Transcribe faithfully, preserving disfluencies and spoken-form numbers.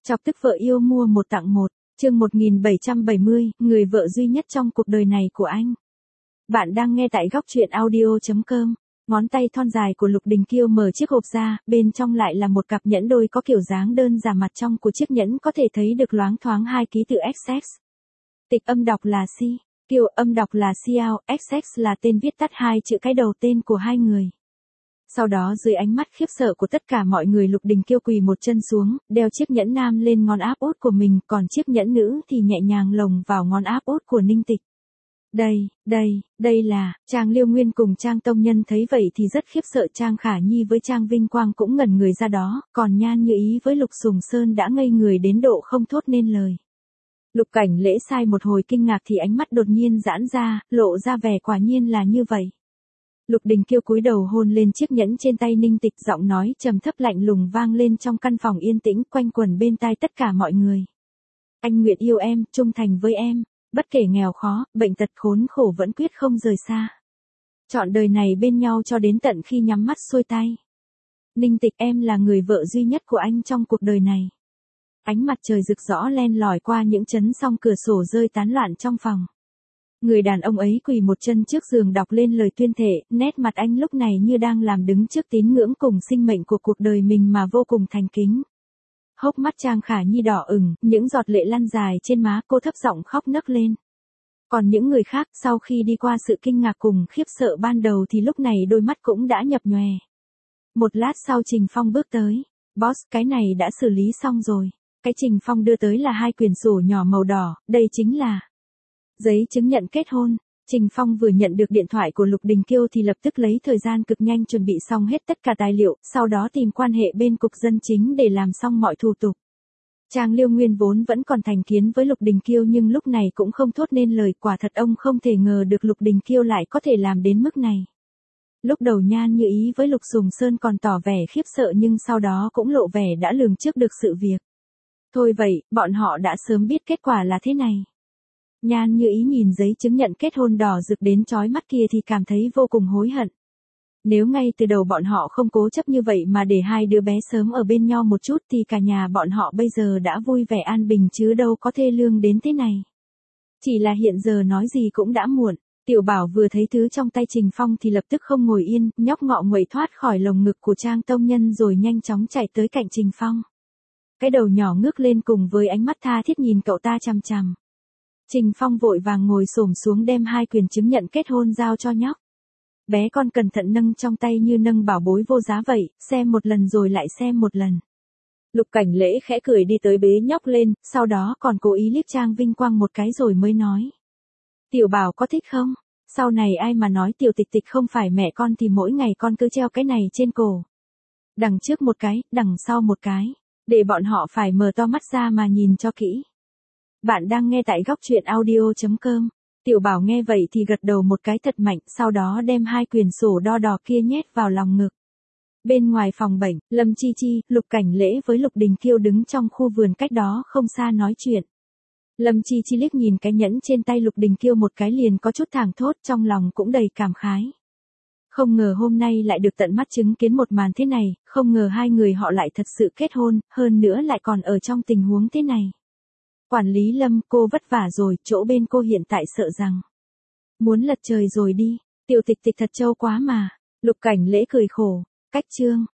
Chọc tức vợ yêu mua một tặng một, chương một nghìn bảy trăm bảy mươi, người vợ duy nhất trong cuộc đời này của anh. Bạn đang nghe tại góc truyện audio chấm com. Ngón tay thon dài của Lục Đình Kiêu mở chiếc hộp ra, bên trong lại là một cặp nhẫn đôi có kiểu dáng đơn giản, mặt trong của chiếc nhẫn có thể thấy được loáng thoáng hai ký tự ích ích. Tịch âm đọc là Si, Kiều âm đọc là Xiao, ích ích là tên viết tắt hai chữ cái đầu tên của hai người. Sau đó dưới ánh mắt khiếp sợ của tất cả mọi người, Lục Đình Kiêu quỳ một chân xuống, đeo chiếc nhẫn nam lên ngón áp út của mình, còn chiếc nhẫn nữ thì nhẹ nhàng lồng vào ngón áp út của Ninh Tịch. Đây, đây, đây là, Trang Liêu Nguyên cùng Trang Tông Nhân thấy vậy thì rất khiếp sợ, Trang Khả Nhi với Trang Vinh Quang cũng ngẩn người ra đó, còn Nhan Như Ý với Lục Sùng Sơn đã ngây người đến độ không thốt nên lời. Lục Cảnh Lễ sai một hồi kinh ngạc thì ánh mắt đột nhiên giãn ra, lộ ra vẻ quả nhiên là như vậy. Lục Đình Kiêu cúi đầu hôn lên chiếc nhẫn trên tay Ninh Tịch, giọng nói trầm thấp lạnh lùng vang lên trong căn phòng yên tĩnh, quanh quẩn bên tai tất cả mọi người. Anh nguyện yêu em, trung thành với em, bất kể nghèo khó, bệnh tật khốn khổ vẫn quyết không rời xa. Chọn đời này bên nhau cho đến tận khi nhắm mắt xuôi tay. Ninh Tịch, em là người vợ duy nhất của anh trong cuộc đời này. Ánh mặt trời rực rõ len lỏi qua những chấn song cửa sổ rơi tán loạn trong phòng. Người đàn ông ấy quỳ một chân trước giường đọc lên lời tuyên thệ, nét mặt anh lúc này như đang làm đứng trước tín ngưỡng cùng sinh mệnh của cuộc đời mình mà vô cùng thành kính. Hốc mắt Trang Khả Nhi đỏ ửng, những giọt lệ lăn dài trên má, cô thấp giọng khóc nấc lên. Còn những người khác sau khi đi qua sự kinh ngạc cùng khiếp sợ ban đầu thì lúc này đôi mắt cũng đã nhập nhòe. Một lát sau Trình Phong bước tới. Boss, cái này đã xử lý xong rồi. Cái Trình Phong đưa tới là hai quyển sổ nhỏ màu đỏ, đây chính là giấy chứng nhận kết hôn. Trình Phong vừa nhận được điện thoại của Lục Đình Kiêu thì lập tức lấy thời gian cực nhanh chuẩn bị xong hết tất cả tài liệu, sau đó tìm quan hệ bên cục dân chính để làm xong mọi thủ tục. Trang Liêu Nguyên vốn vẫn còn thành kiến với Lục Đình Kiêu nhưng lúc này cũng không thốt nên lời, quả thật ông không thể ngờ được Lục Đình Kiêu lại có thể làm đến mức này. Lúc đầu Nhan Như Ý với Lục Sùng Sơn còn tỏ vẻ khiếp sợ nhưng sau đó cũng lộ vẻ đã lường trước được sự việc. Thôi vậy, bọn họ đã sớm biết kết quả là thế này. Nhan Như Ý nhìn giấy chứng nhận kết hôn đỏ rực đến chói mắt kia thì cảm thấy vô cùng hối hận. Nếu ngay từ đầu bọn họ không cố chấp như vậy mà để hai đứa bé sớm ở bên nhau một chút thì cả nhà bọn họ bây giờ đã vui vẻ an bình chứ đâu có thê lương đến thế này. Chỉ là hiện giờ nói gì cũng đã muộn. Tiểu Bảo vừa thấy thứ trong tay Trình Phong thì lập tức không ngồi yên, nhóc ngọ nguậy thoát khỏi lồng ngực của Trang Tông Nhân rồi nhanh chóng chạy tới cạnh Trình Phong. Cái đầu nhỏ ngước lên cùng với ánh mắt tha thiết nhìn cậu ta chằm chằm. Trình Phong vội vàng ngồi xổm xuống đem hai quyền chứng nhận kết hôn giao cho nhóc. Bé con cẩn thận nâng trong tay như nâng bảo bối vô giá vậy, xem một lần rồi lại xem một lần. Lục Cảnh Lễ khẽ cười đi tới bế nhóc lên, sau đó còn cố ý liếc Trang Vinh Quang một cái rồi mới nói. Tiểu Bảo có thích không? Sau này ai mà nói Tiểu Tịch Tịch không phải mẹ con thì mỗi ngày con cứ treo cái này trên cổ. Đằng trước một cái, đằng sau một cái, để bọn họ phải mở to mắt ra mà nhìn cho kỹ. Bạn đang nghe tại góc truyện audio chấm com. Tiểu Bảo nghe vậy thì gật đầu một cái thật mạnh, sau đó đem hai quyển sổ đo đỏ kia nhét vào lòng ngực. Bên ngoài phòng bệnh, Lâm Chi Chi, Lục Cảnh Lễ với Lục Đình Kiêu đứng trong khu vườn cách đó không xa nói chuyện. Lâm Chi Chi liếc nhìn cái nhẫn trên tay Lục Đình Kiêu một cái liền có chút thảng thốt, trong lòng cũng đầy cảm khái. Không ngờ hôm nay lại được tận mắt chứng kiến một màn thế này, không ngờ hai người họ lại thật sự kết hôn, hơn nữa lại còn ở trong tình huống thế này. Quản lý Lâm, cô vất vả rồi, chỗ bên cô hiện tại sợ rằng muốn lật trời rồi đi. Tiểu Tịch Tịch thật trâu quá mà. Lục Cảnh Lễ cười khổ. Cách chương